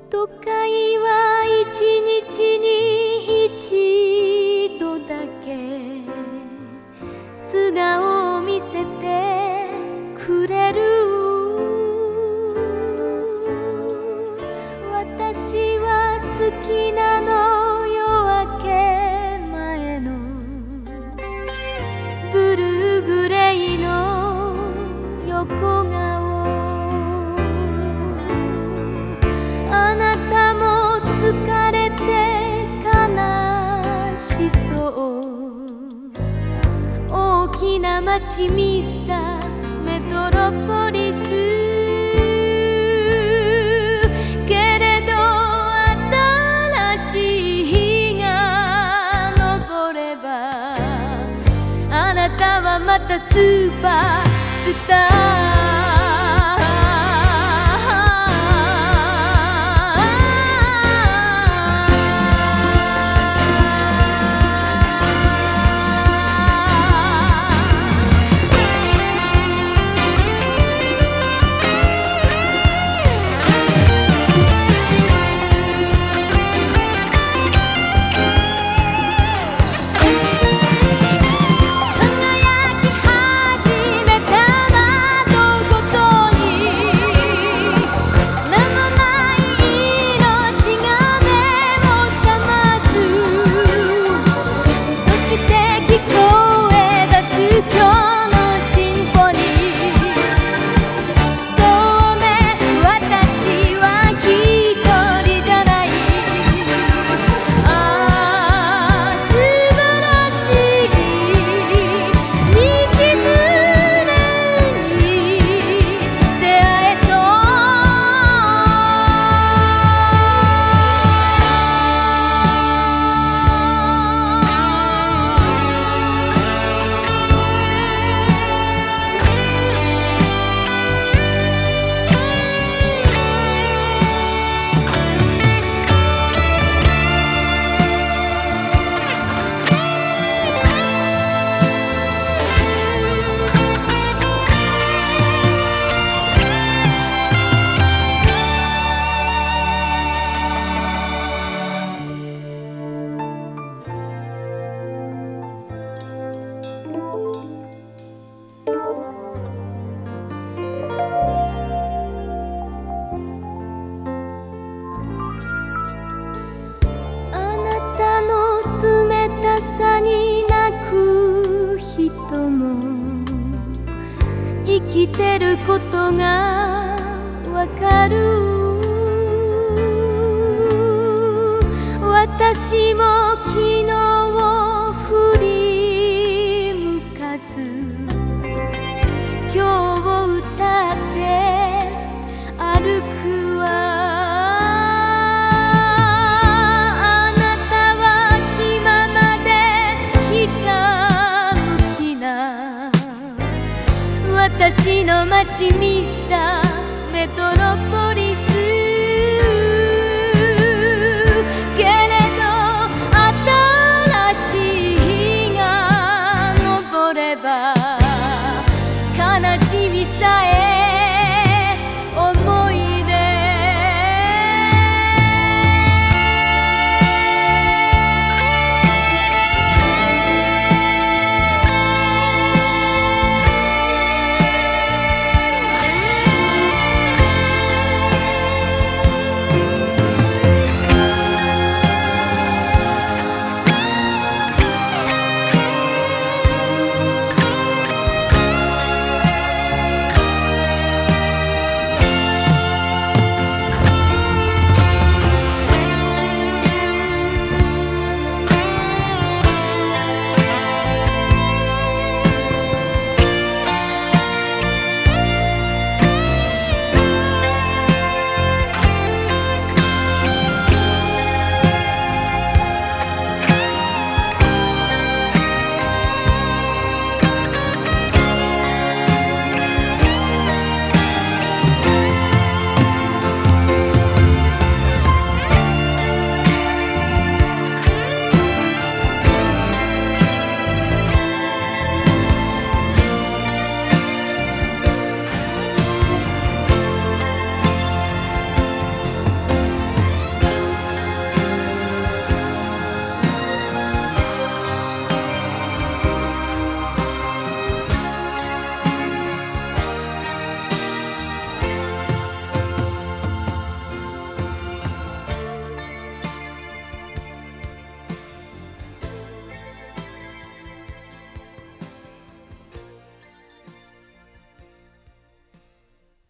都会は一日に一度だけ素顔を見せてくれる。私は好きなの夜明け前のブルーグレイの横顔。あなたも疲れて悲しそう。大きな街ミスターメトロポリス。けれど新しい日が昇ればあなたはまたスーパースター。冷たさに泣く人も生きてることがわかる。私も昨日を振り向かず今日を歌って歩くわ。私の街ミスターメトロ